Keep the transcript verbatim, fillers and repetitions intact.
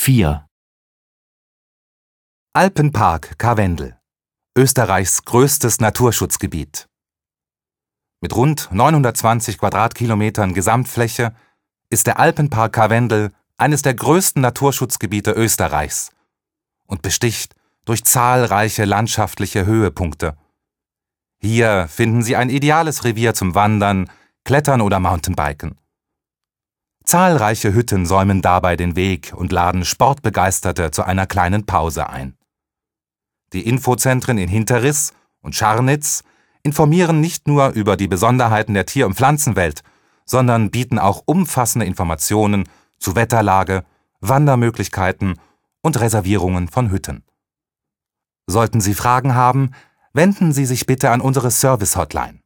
vier. Alpenpark Karwendel, Österreichs größtes Naturschutzgebiet. Mit rund neunhundertzwanzig Quadratkilometern Gesamtfläche ist der Alpenpark Karwendel eines der größten Naturschutzgebiete Österreichs und besticht durch zahlreiche landschaftliche Höhepunkte. Hier finden Sie ein ideales Revier zum Wandern, Klettern oder Mountainbiken. Zahlreiche Hütten säumen dabei den Weg und laden Sportbegeisterte zu einer kleinen Pause ein. Die Infozentren in Hinteriss und Scharnitz informieren nicht nur über die Besonderheiten der Tier- und Pflanzenwelt, sondern bieten auch umfassende Informationen zu Wetterlage, Wandermöglichkeiten und Reservierungen von Hütten. Sollten Sie Fragen haben, wenden Sie sich bitte an unsere Service-Hotline